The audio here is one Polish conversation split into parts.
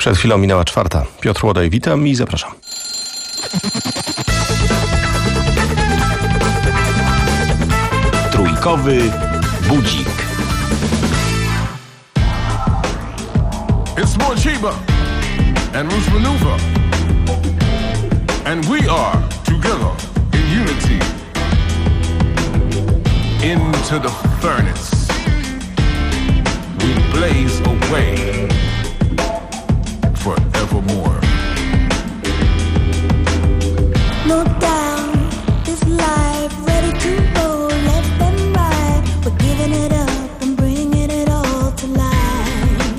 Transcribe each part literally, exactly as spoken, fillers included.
Przed chwilą minęła czwarta. Piotr Łodaj, witam i zapraszam. Trójkowy budzik. It's more cheaper and loose maneuver. And we are together in unity. Into the furnace we blaze away forevermore. No doubt this life ready to go left and right. We're giving it up and bringing it all to life.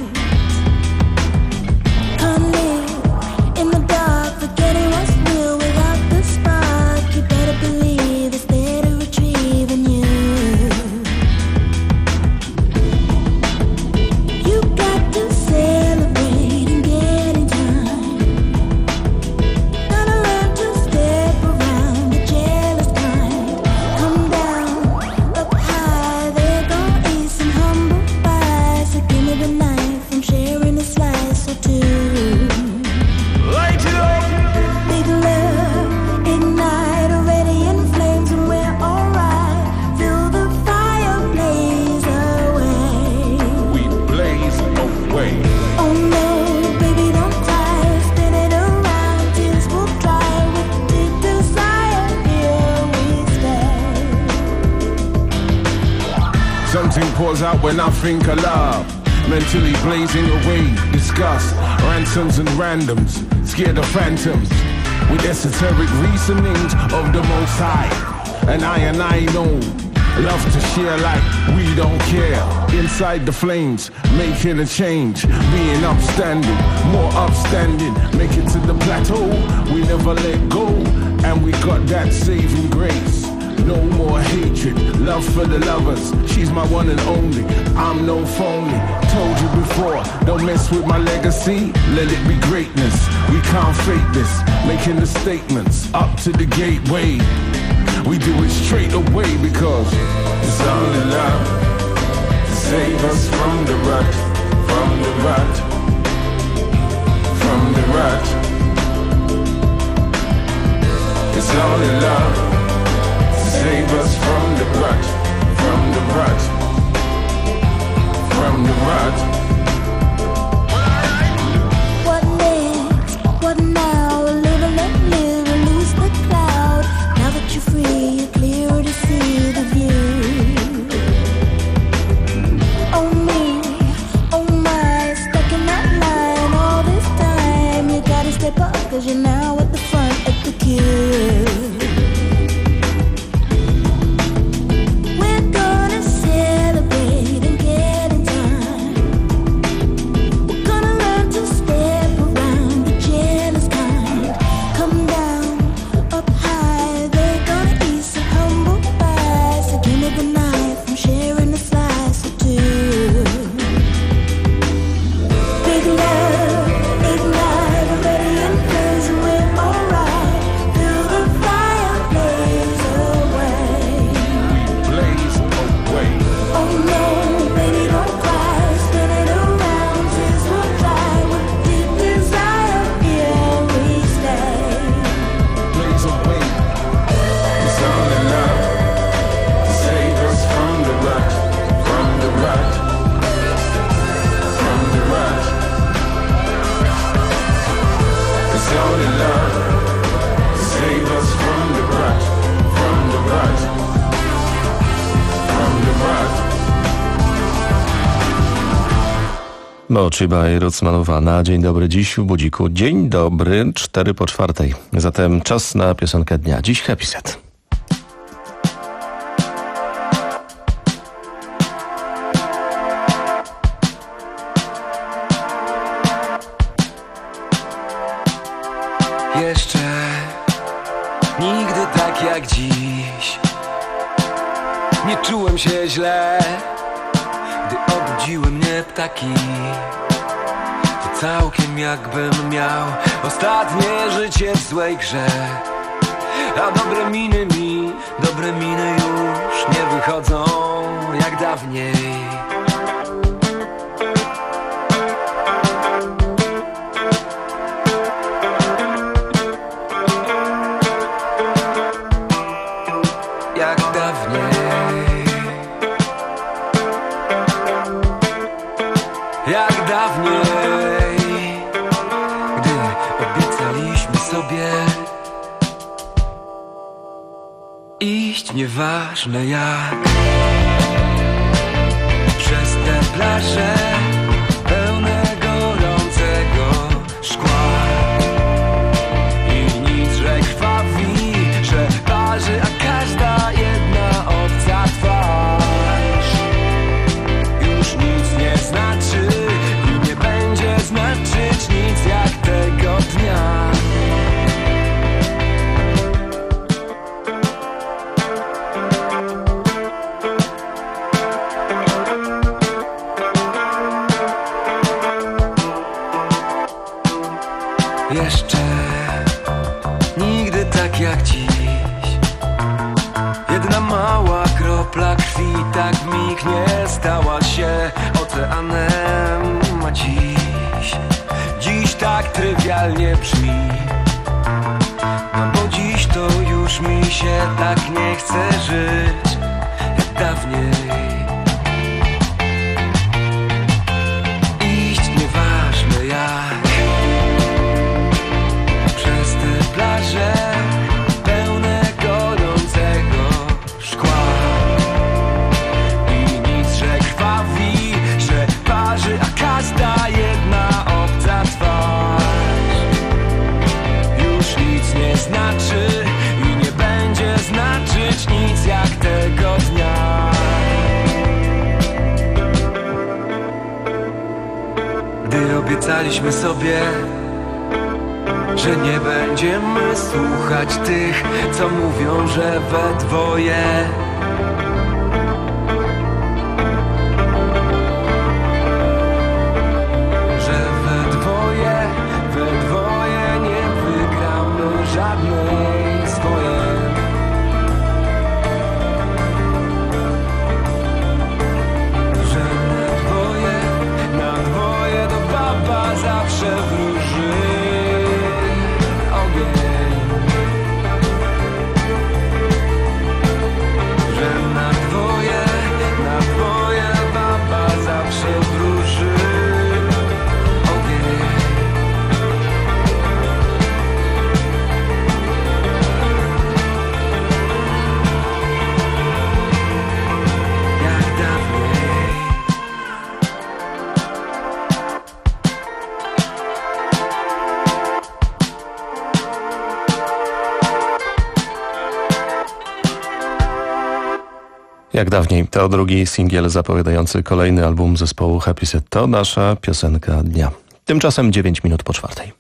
Can't live in the dark, forgetting what's real without the spark. You better believe it's there to retrieve in you. You got to celebrate and get in time. Gotta learn to step around the jealous kind. Come down, up high, they're gonna eat some humble pie. So give me the knife, I'm sharing a slice or two. Light it up. Big love, ignite, already in flames and we're alright. Feel the fire blaze away. We blaze away. Oh no, baby, don't cry, spin it around, tears will dry. With deep desire, here we stay. Something pours out when I think of love. Mentally blazing away, disgust, ransoms and randoms, scared of phantoms, with esoteric reasonings of the Most High. And I and I know, love to share like we don't care. Inside the flames, making a change, being upstanding, more upstanding, make it to the plateau, we never let go. And we got that saving grace. No more hatred, love for the lovers. She's my one and only, I'm no phony. Told you before, don't mess with my legacy. Let it be greatness, we can't fake this. Making the statements, up to the gateway. We do it straight away because it's only love to save us from the rut, from the rut, from the rut. It's only love. Save us from the rut, from the rut, from the rut. What next? What now? Live and let live, release the cloud. Now that you're free, you're clearer to see the view. Oh me, oh my, stuck in that line all this time. You gotta step up, cause you're now at the front of the queue. Mochiba i Rucmanowa. Dzień dobry dziś w budziku. Dzień dobry, cztery po czwartej. Zatem czas na piosenkę dnia. Dziś Happy Set. Jeszcze nigdy tak jak dziś nie czułem się źle, gdy obudziły mnie ptaki. To całkiem jakbym miał ostatnie życie w złej grze. A dobre miny mi, dobre miny już nie wychodzą jak dawniej. Iść nieważne jak, przez te plaże pełne gorącego szkła. I nic, że krwawi, że parzy, a każda jedna obca twarz już nic nie znaczy i nie będzie znaczyć nic jak tego dnia. Jeszcze nigdy tak jak dziś. Jedna mała kropla krwi tak w mig nie stała się oceanem. A dziś, dziś tak trywialnie brzmi. No bo dziś to już mi się tak nie chce żyć jak dawniej. Iść nieważne jak, przez te plaże pełne gorącego szkła. I nic, że krwawi, że parzy, a każda jedna obca twarz już nic nie znaczy i nie będzie znaczyć nic jak tego dnia. Gdy obiecaliśmy sobie, że nie będziemy słuchać tych, co mówią, że we dwoje że we dwoje, we dwoje nie wygramy żadnej swojej. Że na dwoje, na dwoje do baba zawsze wróży ogień. Że na dwoje, na dwoje baba zawsze wróży ogień. Jak dawniej. Jak dawniej, to drugi singiel zapowiadający kolejny album zespołu Happy Set. To nasza piosenka dnia. Tymczasem dziewięć minut po czwartej.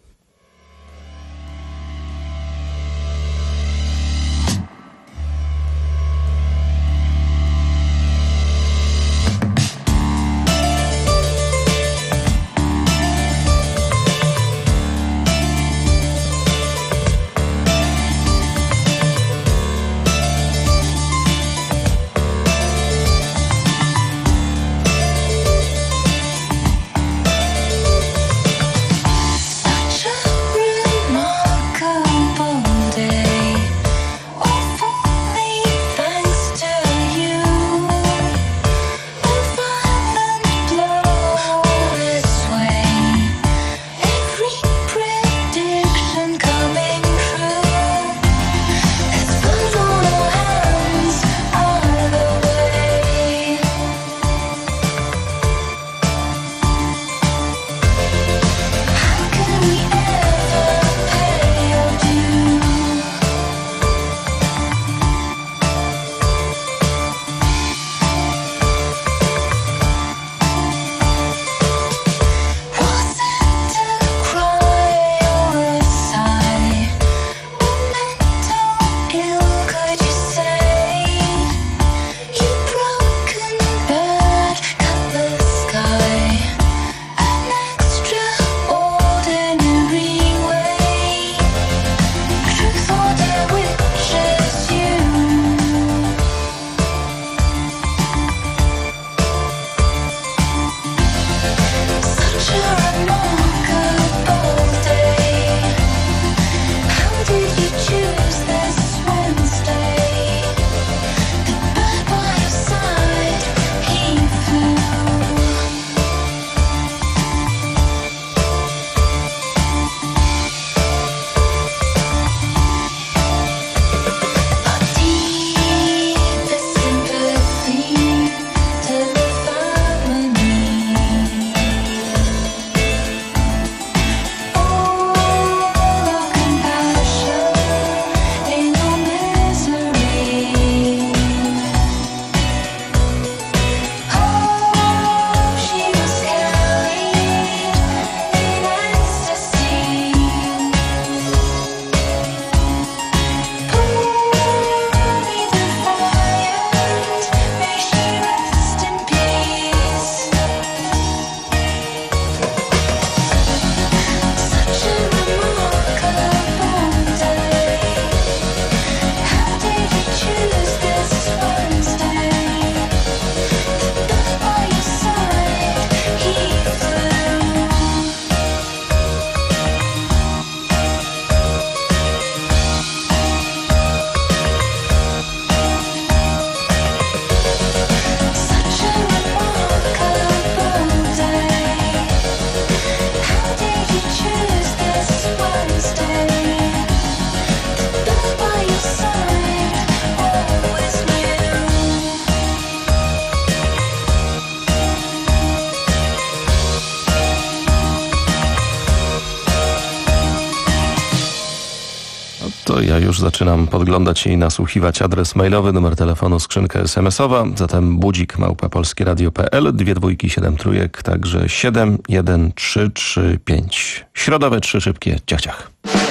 To ja już zaczynam podglądać i nasłuchiwać adres mailowy, numer telefonu, skrzynka es em esowa, zatem budzik małpa polskieradio kropka pe el, dwie dwójki, siedem trójek, także siedem jeden trzy trzy pięć. Środowe trzy szybkie ciach ciach.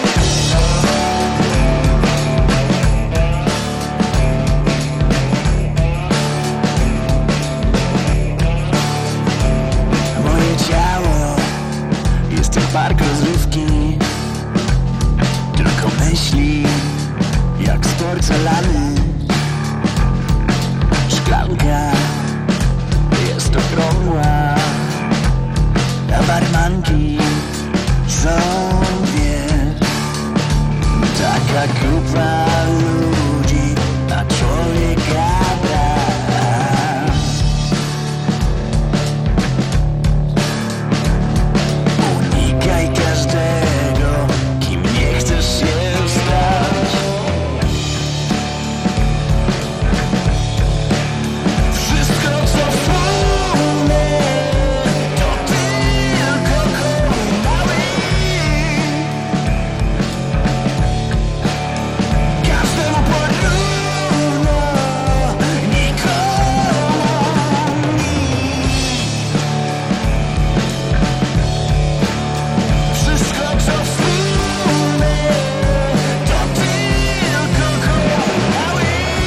Moje ciało jest jak park rozrywki, tylko myśli jak z porcelany. Szklanka jest okrągła, a barmanki są dwie. Taka grupa ludzi na człowieka brak. Unikaj każdego, kim nie chcesz się stać. Wszystko co wspólne to tylko koń mały. Każdemu porówno, nikomu nic. Wszystko co wspólne to tylko koń mały.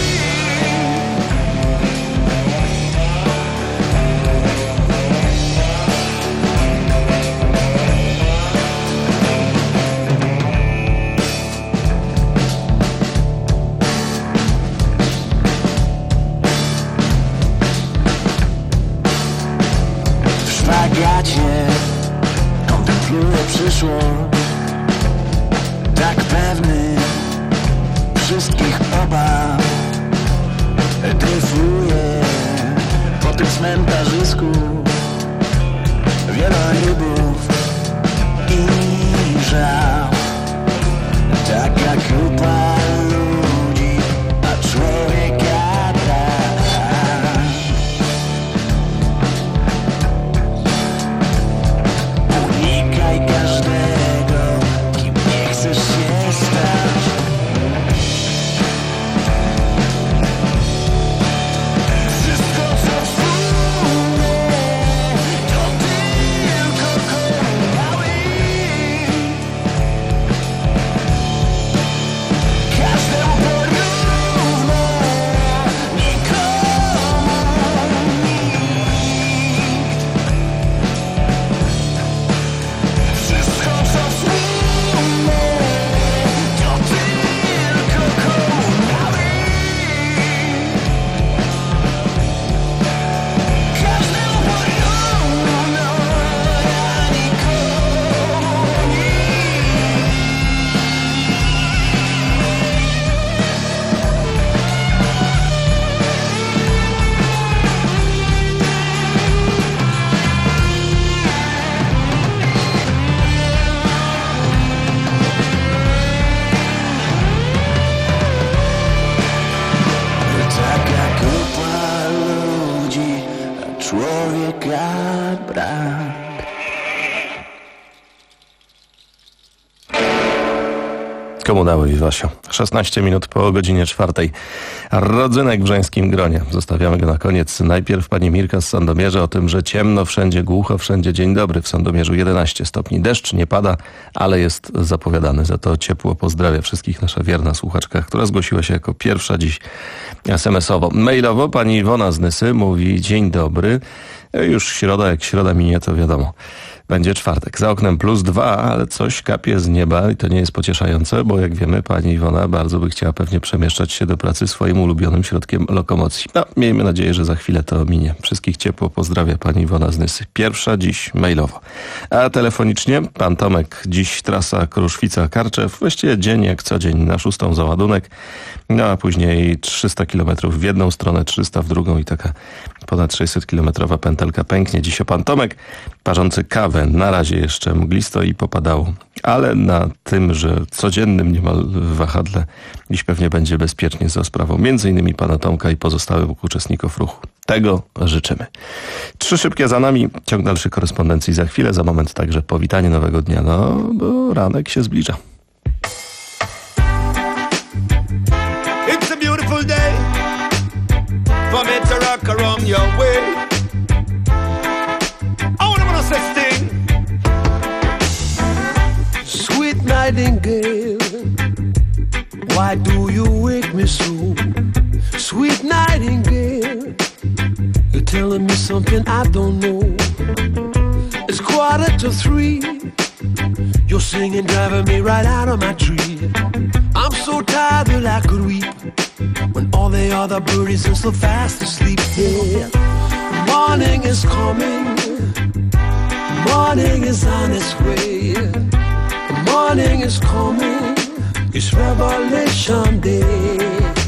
W szpagacie kontempluję przyszłość, tak pewny wszystkich obaw. Dryfuję po tym cmentarzysku, wielorybów i żał. Taka grupa ludzi, a człowieka brak. Unikaj każdego, kim nie chcesz się stać. Wszystko co wspólne to tylko koń mały. Każdemu porówno, nikomu nikt. Wszystko co wspólne to tylko koń mały. Każdemu porówno, a nikomu nikt. Taka grupa ludzi, a człowieka brak. Komunały i Wasio. szesnaście minut po godzinie czwartej. Rodzynek w żeńskim gronie. Zostawiamy go na koniec. Najpierw pani Mirka z Sandomierza o tym, że ciemno, wszędzie głucho, wszędzie dzień dobry. W Sandomierzu jedenaście stopni. Deszcz nie pada, ale jest zapowiadany. Za to ciepło pozdrawia wszystkich nasza wierna słuchaczka, która zgłosiła się jako pierwsza dziś es em esowo. Mailowo pani Iwona z Nysy mówi: dzień dobry. Już środa, jak środa minie, to wiadomo. Będzie czwartek. Za oknem plus dwa, ale coś kapie z nieba i to nie jest pocieszające, bo jak wiemy, pani Iwona bardzo by chciała pewnie przemieszczać się do pracy swoim ulubionym środkiem lokomocji. No, miejmy nadzieję, że za chwilę to minie. Wszystkich ciepło pozdrawia pani Iwona z Nysy. Pierwsza dziś mailowo. A telefonicznie pan Tomek. Dziś trasa Kruszwica-Karczew. Właściwie dzień jak co dzień na szóstą załadunek. No a później trzysta kilometrów w jedną stronę, trzysta w drugą i taka ponad sześćset kilometrowa pętelka pęknie. Dziś o pan Tomek, parzący kawę. Na razie jeszcze mglisto i popadało. Ale na tym, że codziennym niemal wahadle dziś pewnie będzie bezpiecznie za sprawą między innymi pana Tomka i pozostałych uczestników ruchu. Tego życzymy. Trzy szybkie za nami. Ciąg dalszych korespondencji za chwilę. Za moment także powitanie nowego dnia. No, bo ranek się zbliża. for me to rock around your way. I wanna wanna say sting. Sweet nightingale, why do you wake me so? Sweet nightingale, you're telling me something I don't know. It's quarter to three, you're singing, driving me right out of my tree. I'm so tired that I could weep when all the other birdies are so fast asleep. Yeah, morning is coming, morning is on its way. Morning is coming, it's Revelation Day.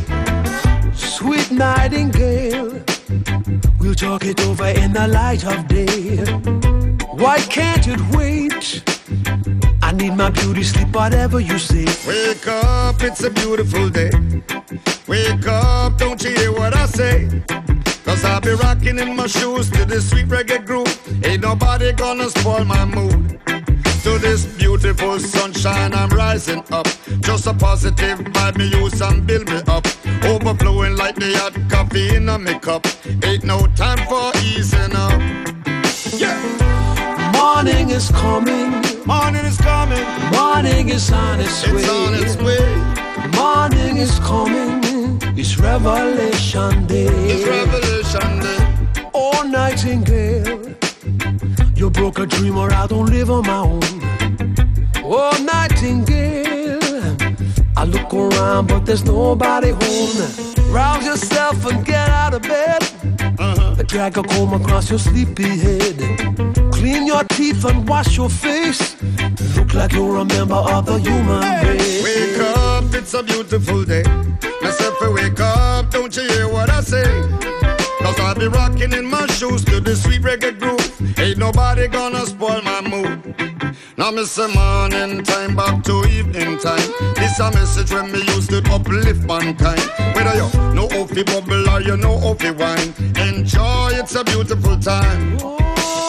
Sweet nightingale, we'll talk it over in the light of day. Why can't it wait? I need my beauty sleep, whatever you say. Wake up, it's a beautiful day. Wake up, don't you hear what I say? Cause I'll be rocking in my shoes to this sweet reggae groove. Ain't nobody gonna spoil my mood. To this beautiful sunshine I'm rising up. Just a positive vibe me use and build me up. Overflowing like the hot coffee in a me cup. Ain't no time for easing up. Yeah. Morning is coming, morning is coming, morning is on its way. It's on its way. Morning is coming, it's Revelation Day. It's Revelation Day. Oh, nightingale, you broke a dream or I don't live on my own. Oh, nightingale, I look around but there's nobody home. Rouse yourself and get out of bed. Uh-huh. Drag a comb across your sleepy head. Clean your teeth and wash your face. Look like you're a member of the human race. Wake up, it's a beautiful day. Myself, wake up, don't you hear what I say? Cause I'll be rocking in my shoes to the sweet reggae groove. Ain't nobody gonna spoil my mood. Now me say morning time back to evening time. This a message when me used to uplift mankind. Whether you know how fi bubble or you know how fi wine, enjoy, it's a beautiful time. Oh,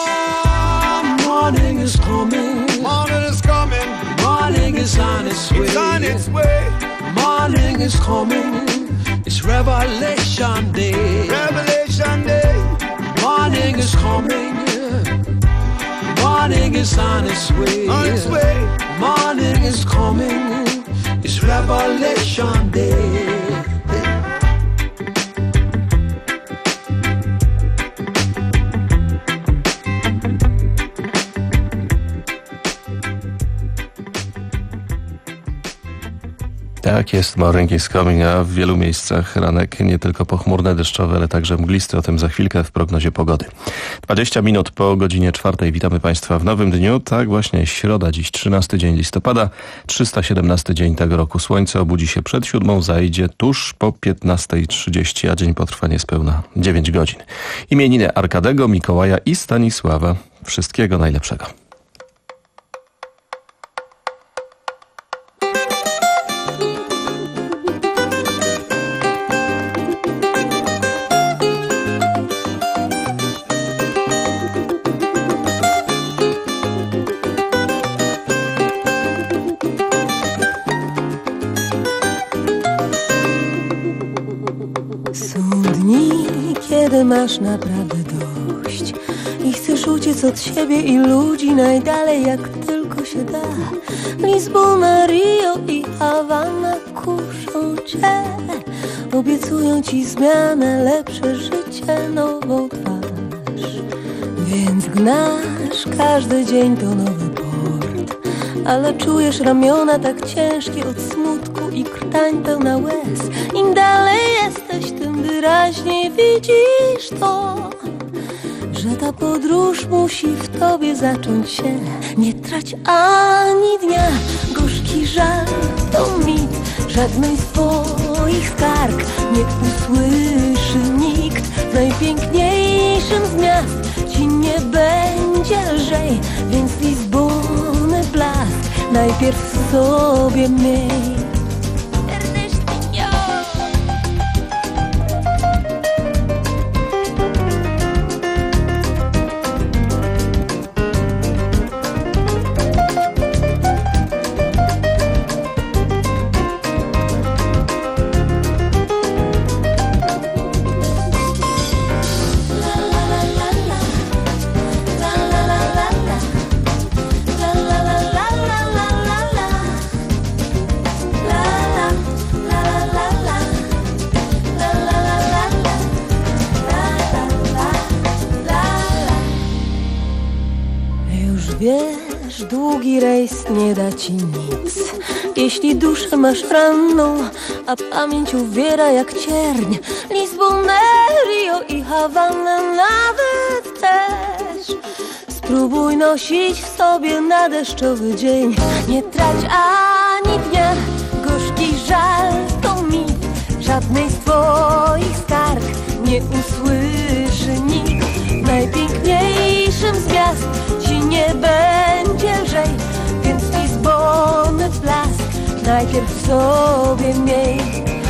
morning is coming, morning is coming, morning is on its way. It's on its way. Morning is coming, it's Revelation Day. Revelation Day. Morning is coming, morning is on its way. On its way. Morning is coming, it's Revelation Day. Tak jest, morning is coming, a w wielu miejscach ranek nie tylko pochmurne, deszczowe, ale także mglisty. O tym za chwilkę w prognozie pogody. dwadzieścia minut po godzinie czwartej. Witamy Państwa w nowym dniu. Tak właśnie, środa, dziś trzynasty dzień listopada, trzysta siedemnasty dzień tego roku. Słońce obudzi się przed siódmą, zajdzie tuż po piętnastej trzydzieści, a dzień potrwa niespełna dziewięć godzin. Imieniny Arkadego, Mikołaja i Stanisława. Wszystkiego najlepszego. Kiedy masz naprawdę dość i chcesz uciec od siebie i ludzi najdalej jak tylko się da. Lizbona, Rio i Hawana kuszą cię, obiecują ci zmianę, lepsze życie, nową twarz. Więc gnasz, każdy dzień to nowy port, ale czujesz ramiona tak ciężkie od smutku i krtań pełna łez. Im dalej jesteś, tym wyraźniej widzisz to, że ta podróż musi w tobie zacząć się. Nie trać ani dnia, gorzki żal to mit, żadnej z twoich skarg nie usłyszy nikt. W najpiękniejszym z miast ci nie będzie lżej, więc Lizbony blask najpierw w sobie miej. długi rejs nie da ci nic. Jeśli duszę masz ranną, a pamięć uwiera jak cierń, Lizbonę, Rio i Hawannę nawet też. Spróbuj nosić w sobie na deszczowy dzień. Nie trać ani dnia, gorzki żal to mit. Żadnej z twoich skarg nie usłyszy nikt. Najpiękniejszym z miast ci nie będzie lżej, więc Lizbony blask najpierw w sobie miej.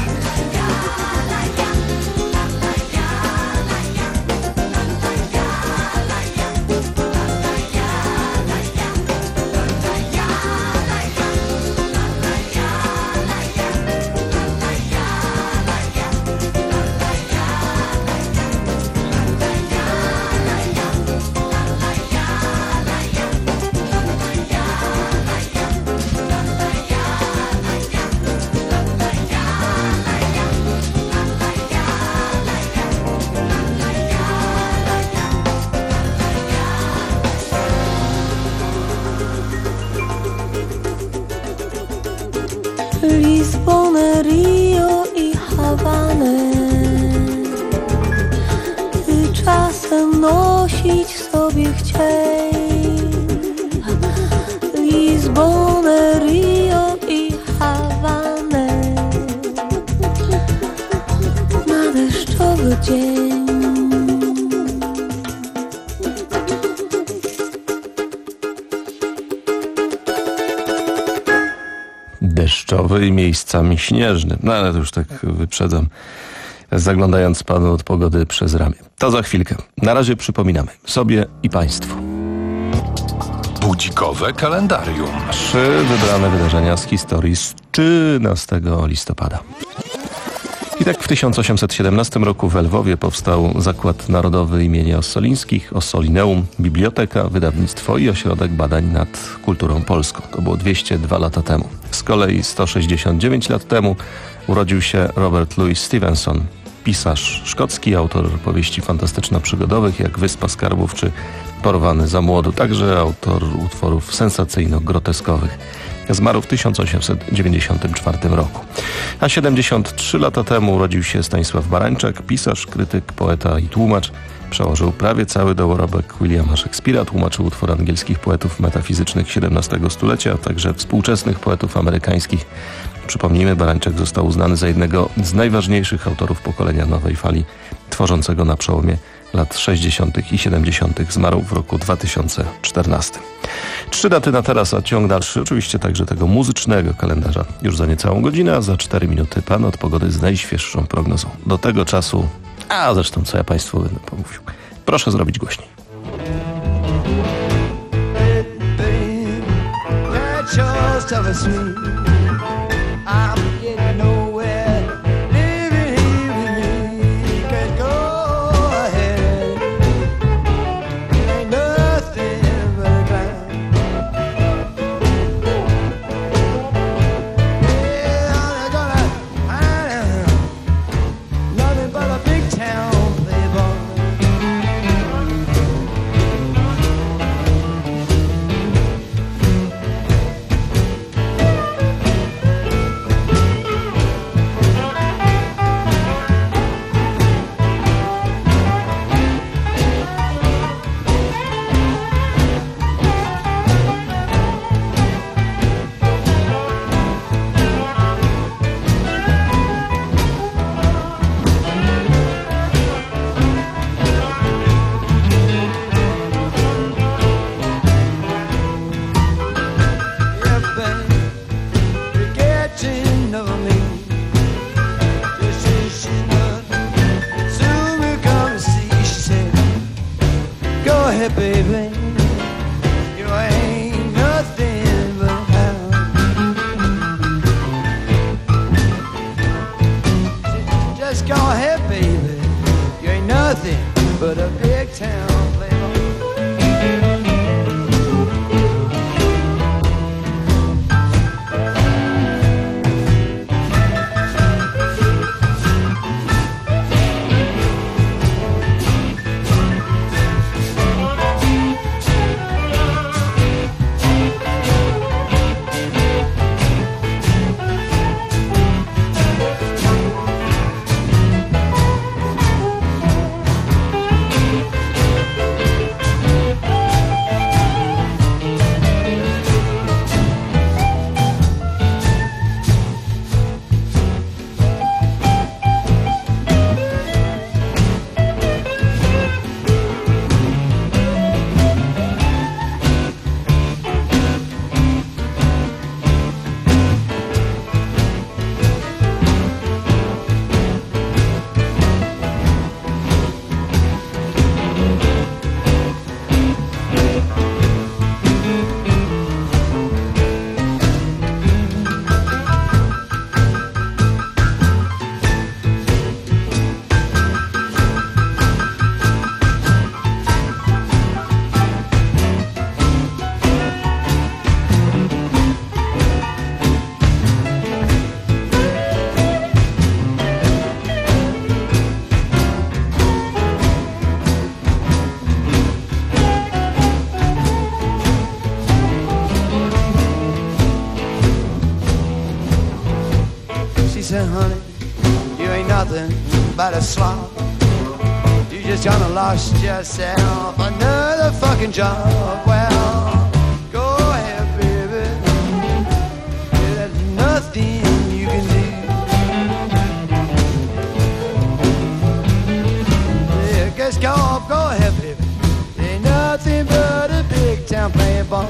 Lizbonę, Rio i Hawanę ty czasem nosić w sobie chciej. Lizbonę, Rio i Hawanę na deszczowy dzień. Deszczowy i miejscami śnieżny. No ale to już tak wyprzedzam, zaglądając panu od pogody przez ramię. To za chwilkę. Na razie przypominamy sobie i państwu. Budzikowe kalendarium. Trzy wybrane wydarzenia z historii z trzynastego listopada. I tak w tysiąc osiemset siedemnastym roku w Lwowie powstał Zakład Narodowy imienia Ossolińskich, Ossolineum, biblioteka, wydawnictwo i ośrodek badań nad kulturą polską. To było dwieście dwa lata temu. Z kolei sto sześćdziesiąt dziewięć lat temu urodził się Robert Louis Stevenson, pisarz szkocki, autor powieści fantastyczno-przygodowych jak Wyspa Skarbów czy Porwany za młodu, także autor utworów sensacyjno-groteskowych. Zmarł w tysiąc osiemset dziewięćdziesiątym czwartym roku. A siedemdziesiąt trzy lata temu urodził się Stanisław Barańczak, pisarz, krytyk, poeta i tłumacz. Przełożył prawie cały dorobek Williama Shakespeare'a, tłumaczył utwory angielskich poetów metafizycznych siedemnastego stulecia, a także współczesnych poetów amerykańskich. Przypomnijmy, Barańczak został uznany za jednego z najważniejszych autorów pokolenia nowej fali, tworzącego na przełomie lat sześćdziesiątych i siedemdziesiątych. Zmarł w roku dwa tysiące czternastym. Trzy daty na teraz, a ciąg dalszy oczywiście także tego muzycznego kalendarza. Już za niecałą godzinę, a za cztery minuty pan od pogody z najświeższą prognozą. Do tego czasu, a zresztą co ja państwu będę pomówił, proszę zrobić głośniej. said, honey, you ain't nothing but a slob. You just done lost yourself another fucking job. Well, go ahead, baby. There's nothing you can do. Yeah, just go up, go ahead, baby. Ain't nothing but a big town playing ball.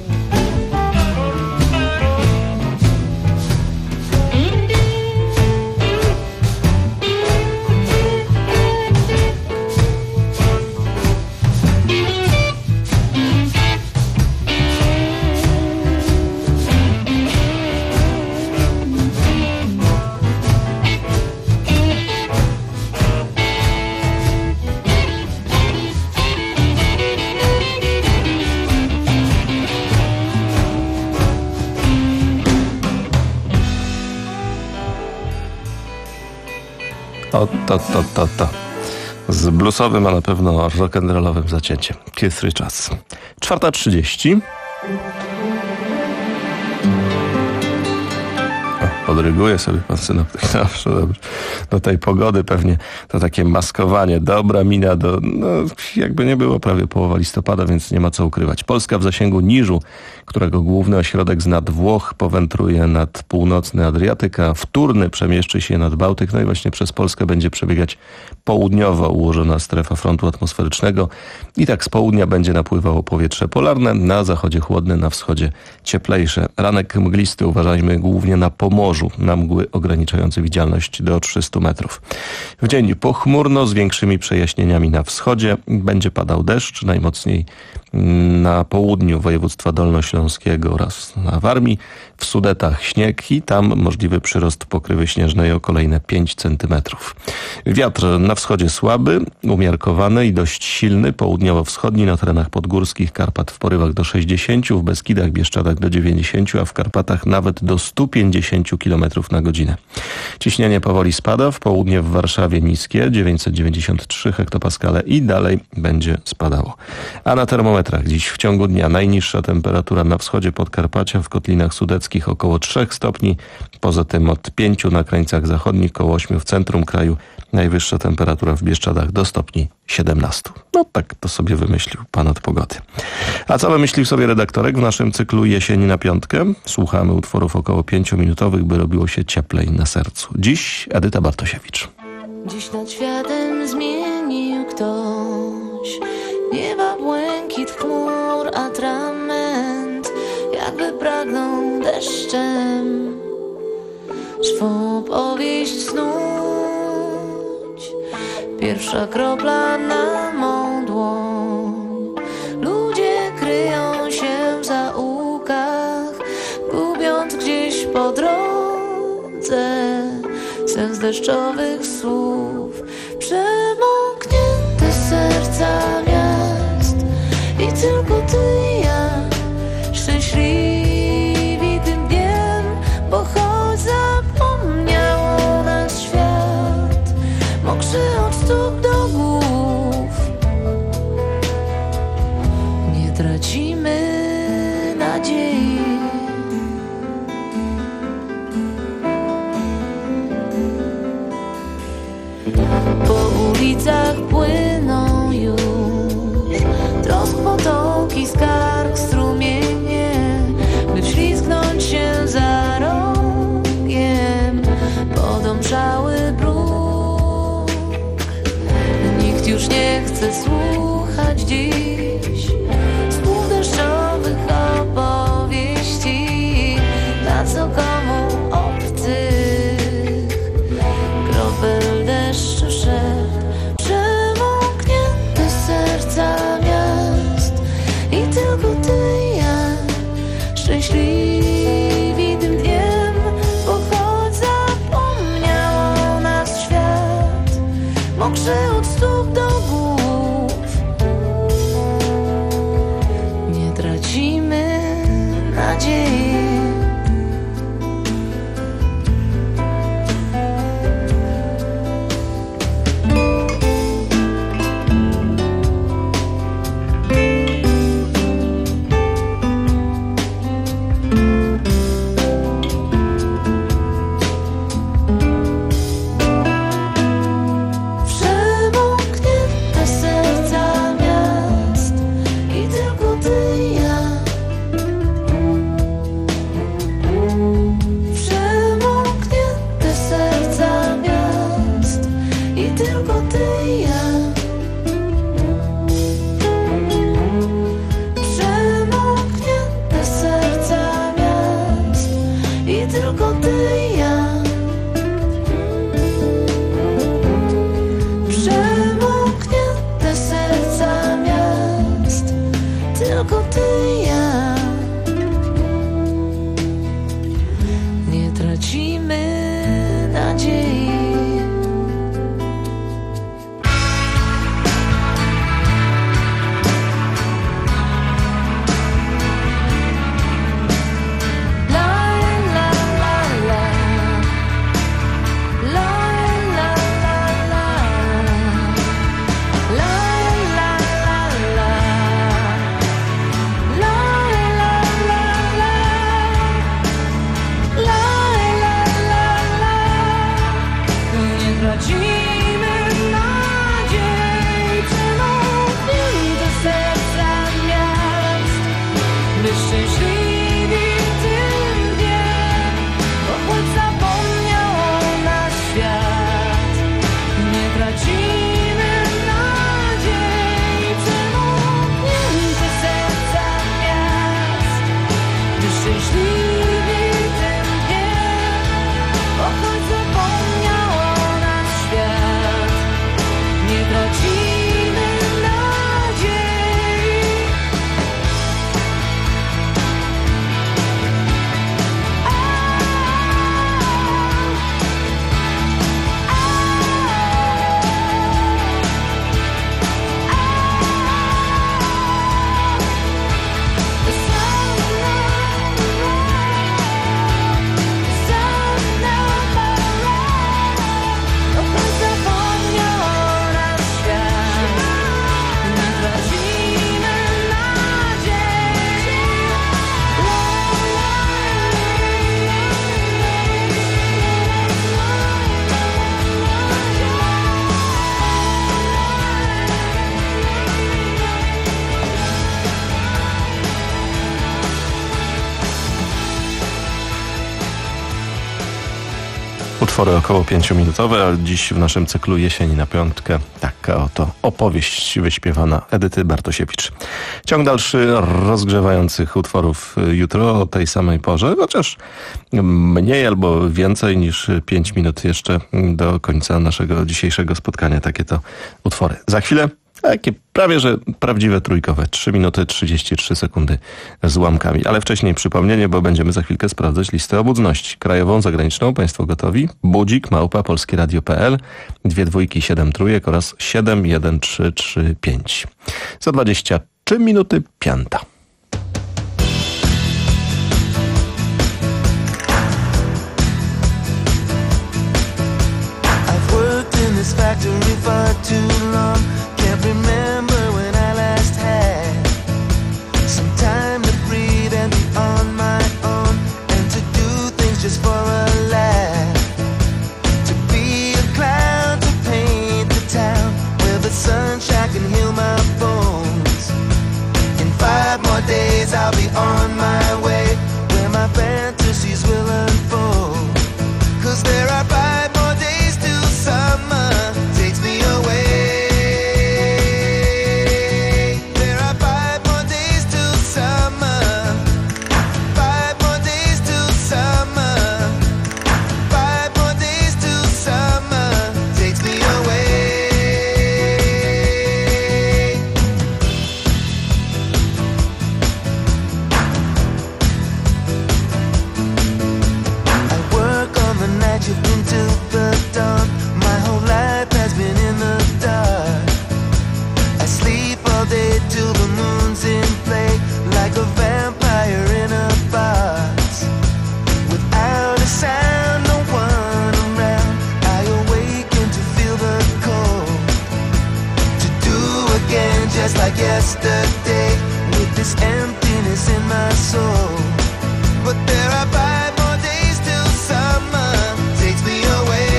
O, to, to, to, to. Z bluesowym, a na pewno rock'n'rollowym zacięciem. Keith Richards. czwarta trzydzieści. Podryguje sobie pan synoptyk. Dobrze, dobrze. Do tej pogody pewnie to takie maskowanie. Dobra mina do... No, jakby nie było prawie połowa listopada, więc nie ma co ukrywać. Polska w zasięgu niżu, którego główny ośrodek z nad Włoch powędruje nad północny Adriatyk, a wtórny przemieszczy się nad Bałtyk. No i właśnie przez Polskę będzie przebiegać południowo ułożona strefa frontu atmosferycznego. I tak z południa będzie napływało powietrze polarne, na zachodzie chłodne, na wschodzie cieplejsze. Ranek mglisty uważajmy głównie na Pomorzu, na mgły ograniczające widzialność do trzystu metrów. W dzień pochmurno z większymi przejaśnieniami na wschodzie. Będzie padał deszcz, najmocniej na południu województwa dolnośląskiego oraz na Warmii. W Sudetach śnieg i tam możliwy przyrost pokrywy śnieżnej o kolejne pięć centymetrów. Wiatr na wschodzie słaby, umiarkowany i dość silny, południowo-wschodni na terenach podgórskich Karpat w porywach do sześćdziesięciu, w Beskidach, Bieszczadach do dziewięćdziesięciu, a w Karpatach nawet do stu pięćdziesięciu kilometrów na godzinę. Ciśnienie powoli spada, w południe w Warszawie niskie, dziewięćset dziewięćdziesiąt trzy hektopaskale i dalej będzie spadało. A na termometrach dziś w ciągu dnia najniższa temperatura na wschodzie Podkarpacia, w kotlinach sudeckich około trzech stopni, poza tym od pięciu na krańcach zachodnich, koło ośmiu w centrum kraju, najwyższa temperatura w Bieszczadach do stopni siedemnastu. No tak to sobie wymyślił pan od pogody. A co wymyślił sobie redaktorek w naszym cyklu Jesień na piątkę? Słuchamy utworów około pięciominutowych, by robiło się cieplej na sercu. Dziś Edyta Bartosiewicz. Dziś nad światem zmienił ktoś nieba błękit chmur, atrament, jakby pragnął deszczem swą powieść snuć. Pierwsza kropla na mą dłoń. Ludzie kryją się w zaułkach, gubiąc gdzieś po drodze sens deszczowych słów. Przemoknięte serca miast i tylko ty i ja szczęśliwi tym dniem, bo choć zapomniał nas świat, mokrzy od stóp do głów, nie tracimy nadziei. Po ulicach płyną już trosk potoki, skarg, strumienie, by wślizgnąć się za rogiem podomszały bruk. Nikt już nie chce słuchać dziś słów deszczowych opowieści, na co komu obcych kropel deszczu szedł. Przemoknięte serca miast i tylko ty i ja szczęśliwi tym dniem, bo choć zapomniał nas świat, mokrzy od stóp do głów, ty i ja. Przemoknięte serca miast, tylko ty i ja. Nie tracimy nadziei. Utwory około pięciominutowe, ale dziś w naszym cyklu Jesieni na piątkę taka oto opowieść wyśpiewana Edyty Bartosiewicz. Ciąg dalszy rozgrzewających utworów jutro o tej samej porze, chociaż mniej albo więcej niż pięć minut jeszcze do końca naszego dzisiejszego spotkania. Takie to utwory. Za chwilę takie prawie że prawdziwe trójkowe. trzy minuty trzydzieści trzy sekundy z ułamkami. Ale wcześniej przypomnienie, bo będziemy za chwilkę sprawdzać listę obudności. Krajową, zagraniczną. Państwo gotowi? Budzik, małpa, polskieradio kropka p l, dwie dwójki, siedem trójek oraz siedem jeden trzy trzy pięć. Za dwadzieścia trzy minuty piąta. I've worked in this factory for too long. Can't remember when I last had some time to breathe and be on my own, and to do things just for a laugh. To be a clown, to paint the town where the sunshine can heal my bones. In five more days I'll be on my way, where my fantasies will unfold. 'Cause there are five more days till summer takes me away. Just like yesterday, with this emptiness in my soul. But there are five more days till summer takes me away.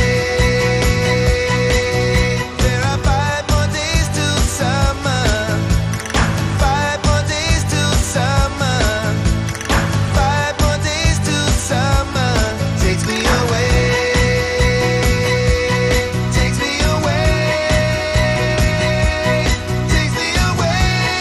There are five more days till summer. Five more days till summer. Five more days till summer takes me away. Takes me away. Takes me away.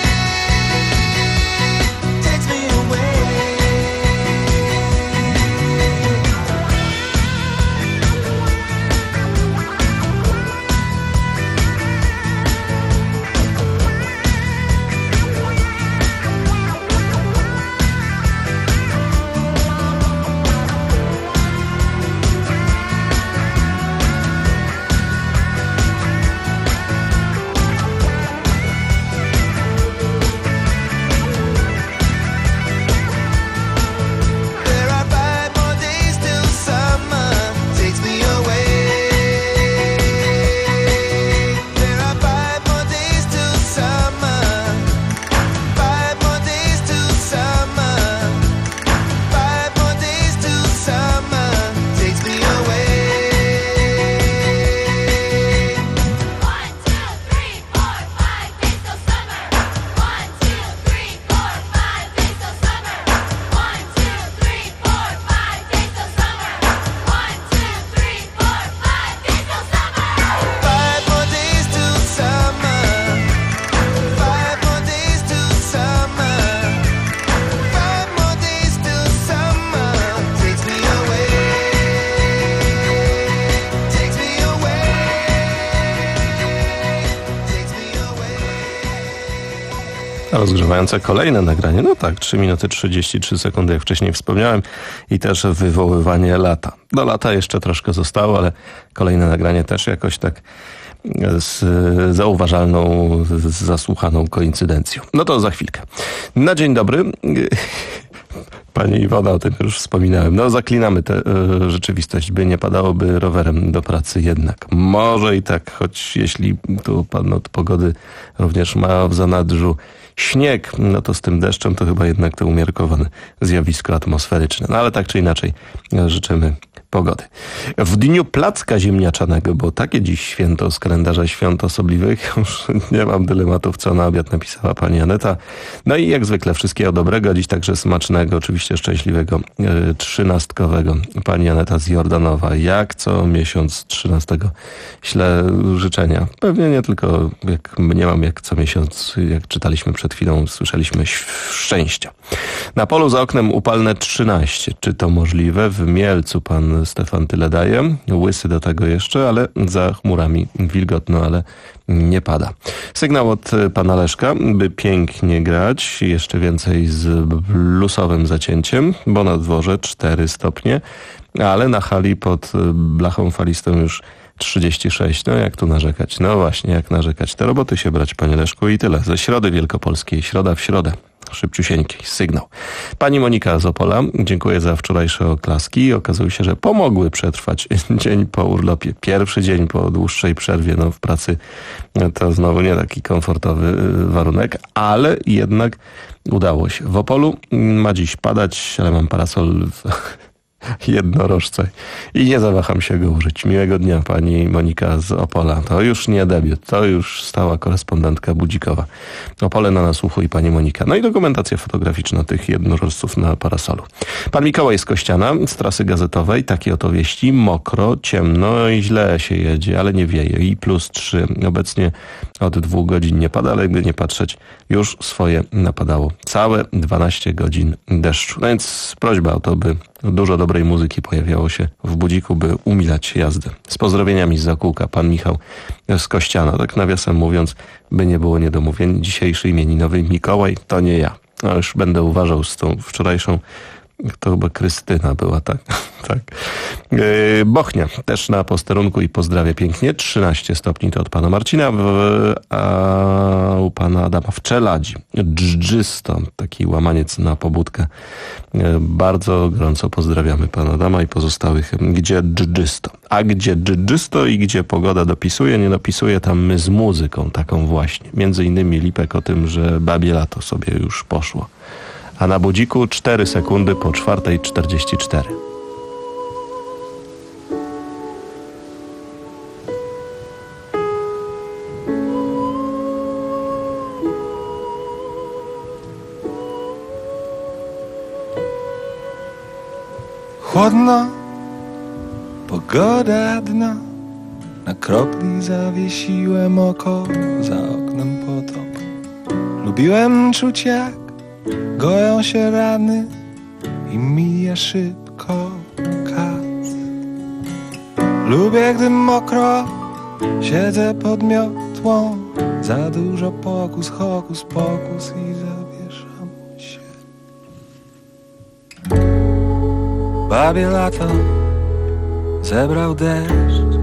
Rozgrzewające kolejne nagranie. No tak, trzy minuty trzydzieści trzy sekundy, jak wcześniej wspomniałem. I też wywoływanie lata. Do lata jeszcze troszkę zostało, ale kolejne nagranie też jakoś tak z zauważalną, z zasłuchaną koincydencją. No to za chwilkę. Na dzień dobry. Pani Iwona, o tym już wspominałem. No zaklinamy tę y, rzeczywistość, by nie padałoby rowerem do pracy jednak. Może i tak, choć jeśli tu pan od pogody również ma w zanadrzu śnieg, no to z tym deszczem to chyba jednak to umiarkowane zjawisko atmosferyczne. No ale tak czy inaczej życzymy pogody. W dniu placka ziemniaczanego, bo takie dziś święto z kalendarza świąt osobliwych, już nie mam dylematów, co na obiad napisała pani Aneta. No i jak zwykle wszystkiego dobrego, dziś także smacznego, oczywiście szczęśliwego, yy, trzynastkowego. Pani Aneta z Jordanowa, jak co miesiąc trzynastego ślę życzenia. Pewnie nie tylko, jak nie mam jak co miesiąc, jak czytaliśmy przed chwilą, słyszeliśmy szczęścia. Na polu za oknem upalne trzynaście. Czy to możliwe? W Mielcu pan Stefan tyle daje. Łysy do tego jeszcze, ale za chmurami wilgotno, ale nie pada. Sygnał od pana Leszka, by pięknie grać. Jeszcze więcej z bluesowym zacięciem, bo na dworze cztery stopnie, ale na hali pod blachą falistą już trzydzieści sześć. No jak tu narzekać? No właśnie, jak narzekać? Te roboty się brać, panie Leszku, i tyle. Ze Środy Wielkopolskiej. Środa w środę. Szybciusieńki sygnał. Pani Monika z Opola, dziękuję za wczorajsze oklaski. Okazuje się, że pomogły przetrwać dzień po urlopie. Pierwszy dzień po dłuższej przerwie, no w pracy to znowu nie taki komfortowy warunek, ale jednak udało się. W Opolu ma dziś padać, ale mam parasol w jednorożce i nie zawaham się go użyć. Miłego dnia, pani Monika z Opola. To już nie debiut, to już stała korespondentka budzikowa. Opole na nasłuchu i pani Monika. No i dokumentacja fotograficzna tych jednorożców na parasolu. Pan Mikołaj z Kościana, z trasy gazetowej, takie oto wieści. Mokro, ciemno i źle się jedzie, ale nie wieje. I plus trzy. Obecnie od dwóch godzin nie pada, ale jakby nie patrzeć, już swoje napadało. Całe dwanaście godzin deszczu. No więc prośba o to, by dużo dobrej muzyki pojawiało się w budziku, by umilać jazdę. Z pozdrowieniami z Zakółka, pan Michał z Kościana. Tak nawiasem mówiąc, by nie było niedomówień, dzisiejszy imieninowy Mikołaj to nie ja. A już będę uważał z tą wczorajszą, to chyba Krystyna była, tak? tak. Yy, Bochnia też na posterunku i pozdrawia pięknie. trzynaście stopni to od pana Marcina, w, a u pana Adama w Czeladzi. Dżdżysto, taki łamaniec na pobudkę. Yy, bardzo gorąco pozdrawiamy pana Adama i pozostałych. Gdzie dżdżysto? A gdzie dżdżysto i gdzie pogoda dopisuje? Nie dopisuje tam my z muzyką taką właśnie. Między innymi Lipek o tym, że babie lato sobie już poszło. A na budziku cztery sekundy po czwartej czterdzieści cztery. Chłodno, pogoda dno, na kropli zawiesiłem oko, za oknem potop. Lubiłem czuć, jak goją się rany i mija szybko kac. Lubię, gdy mokro siedzę pod miotłą, za dużo pokus, hokus pokus i zawieszam się. Babie lato zebrał deszcz,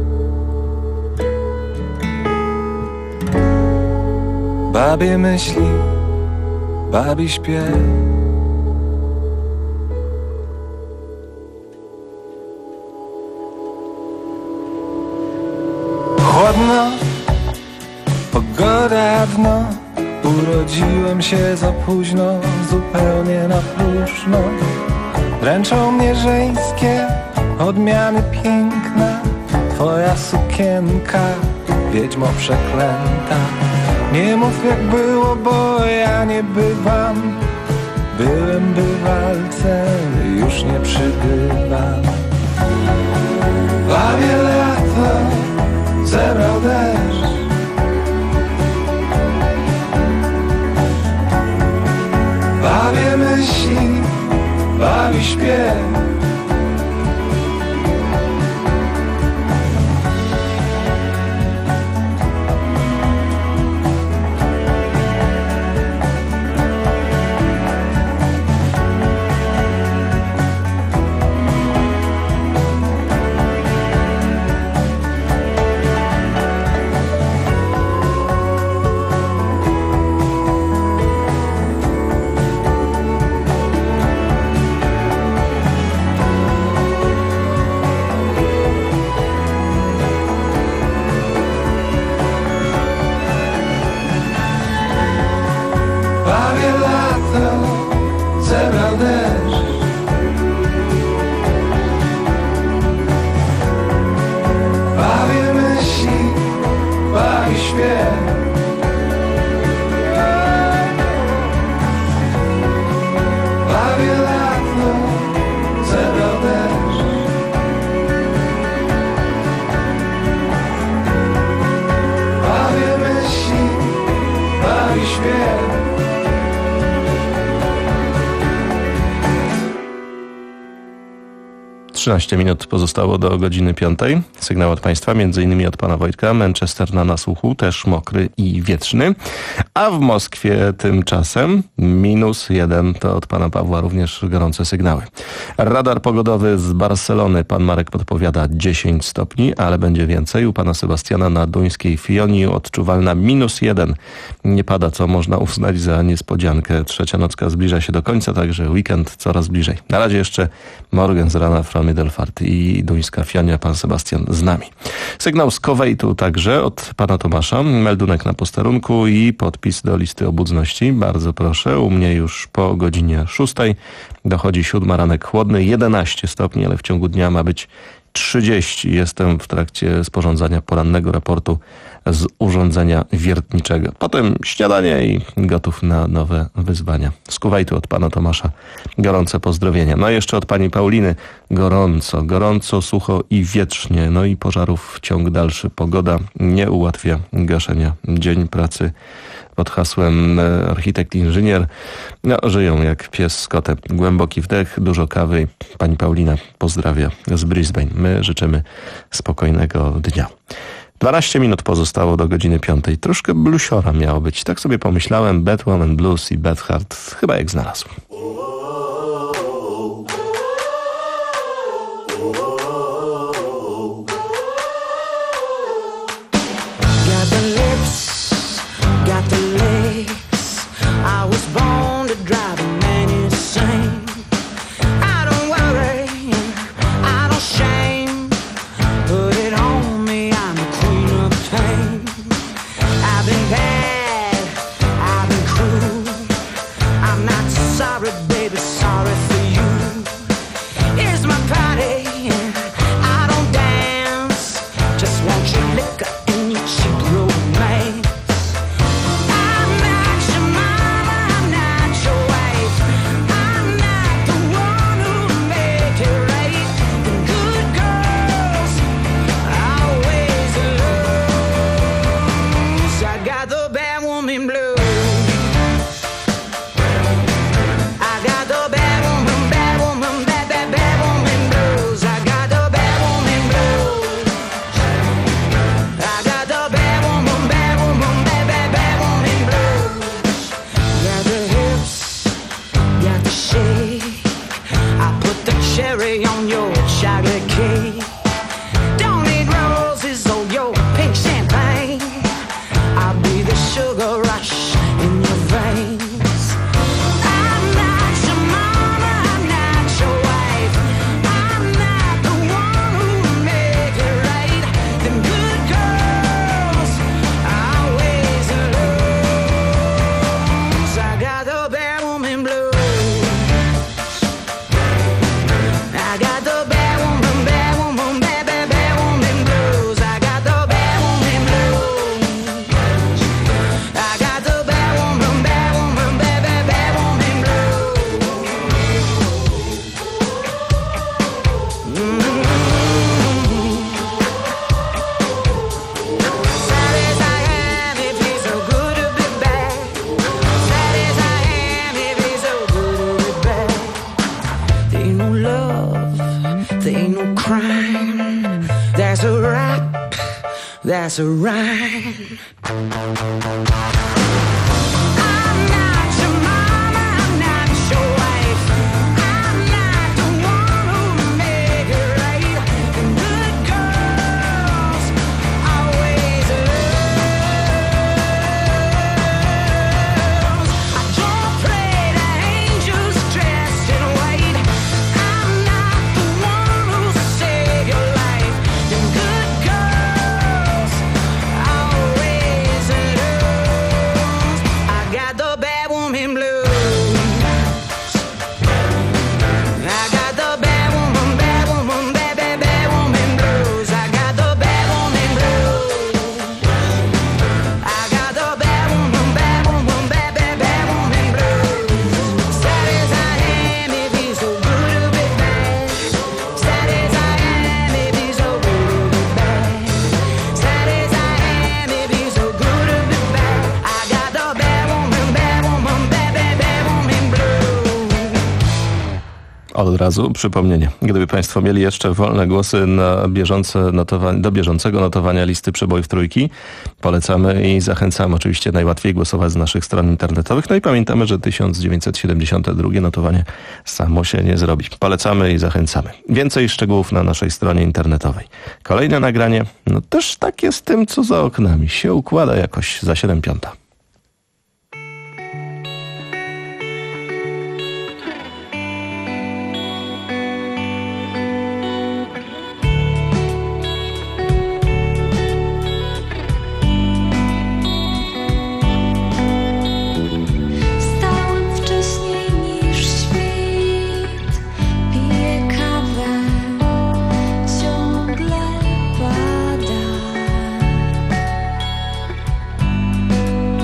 babie myśli, babi śpiew. Chłodno, pogoda dno, urodziłem się za późno, zupełnie na próżno. Dręczą mnie żeńskie odmiany piękna, twoja sukienka, wiedźmo przeklęta. Nie mów jak było, bo ja nie bywam. Byłem bywalcem, już nie przybywam. Babie lato zebrał deszcz, babie myśli, bawi śpiew. trzynaście minut pozostało do godziny piątej. Sygnał od Państwa, między innymi od Pana Wojtka. Manchester na nasłuchu, też mokry i wietrzny. A w Moskwie tymczasem minus jeden, to od Pana Pawła również gorące sygnały. Radar pogodowy z Barcelony. Pan Marek podpowiada dziesięć stopni, ale będzie więcej. U Pana Sebastiana na duńskiej Fionii odczuwalna minus jeden. Nie pada, co można uznać za niespodziankę. Trzecia nocka zbliża się do końca, także weekend coraz bliżej. Na razie jeszcze Morgen z rana from Middelfart i duńska Fionia, pan Sebastian z nami. Sygnał z Kuwejtu także od pana Tomasza. Meldunek na posterunku i podpis do listy obudności. Bardzo proszę, u mnie już po godzinie szóstej. Dochodzi siódma, ranek chłodny, jedenaście stopni, ale w ciągu dnia ma być trzydzieści. Jestem w trakcie sporządzania porannego raportu z urządzenia wiertniczego. Potem śniadanie i gotów na nowe wyzwania. Z Kuwejtu od pana Tomasza gorące pozdrowienia. No i jeszcze od pani Pauliny. Gorąco, gorąco, sucho i wietrznie. No i pożarów ciąg dalszy. Pogoda nie ułatwia gaszenia. Dzień pracy pod hasłem architekt, inżynier. No, żyją jak pies z kotem. Głęboki wdech, dużo kawy. Pani Paulina pozdrawia z Brisbane. My życzymy spokojnego dnia. dwanaście minut pozostało do godziny piątej. Troszkę bluesiora miało być. Tak sobie pomyślałem. Batwoman Blues i Beth Hart chyba jak znalazł. That's a rhyme. Od razu przypomnienie. Gdyby Państwo mieli jeszcze wolne głosy na bieżące notowa- do bieżącego notowania listy przebojów trójki, polecamy i zachęcamy. Oczywiście najłatwiej głosować z naszych stron internetowych. No i pamiętamy, że tysiąc dziewięćset siedemdziesiąte drugie notowanie samo się nie zrobi. Polecamy i zachęcamy. Więcej szczegółów na naszej stronie internetowej. Kolejne nagranie, no też takie z tym, co za oknami. Się układa jakoś za siedem piąta. Ciągle pada.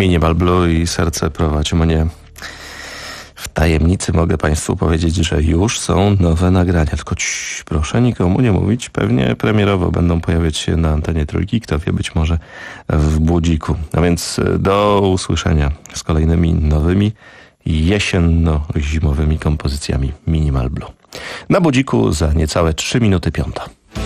Minimal Blue i Serce prowadzi mnie. W tajemnicy mogę Państwu powiedzieć, że już są nowe nagrania. Tylko cii, proszę nikomu nie mówić. Pewnie premierowo będą pojawiać się na antenie Trójki. Kto wie, być może w Budziku. A więc do usłyszenia z kolejnymi nowymi jesienno-zimowymi kompozycjami Minimal Blue. Na Budziku za niecałe trzy minuty piąta.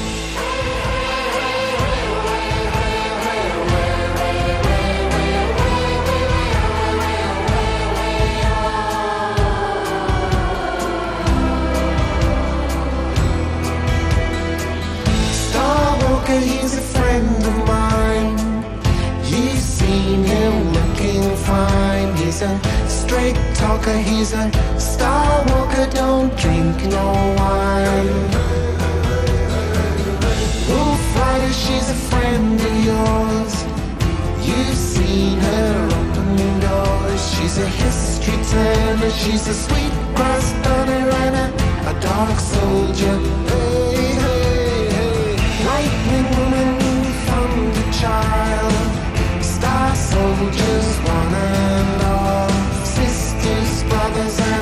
He's a friend of mine. You've seen him looking fine. He's a straight talker, he's a star walker, don't drink no wine. Wolf Rider, she's a friend of yours. You've seen her open doors. She's a history teller, she's a sweet grass donor and a, a dark soldier. Hey, hey, hey. Lightning woman from the child, star soldiers one and all, sisters, brothers and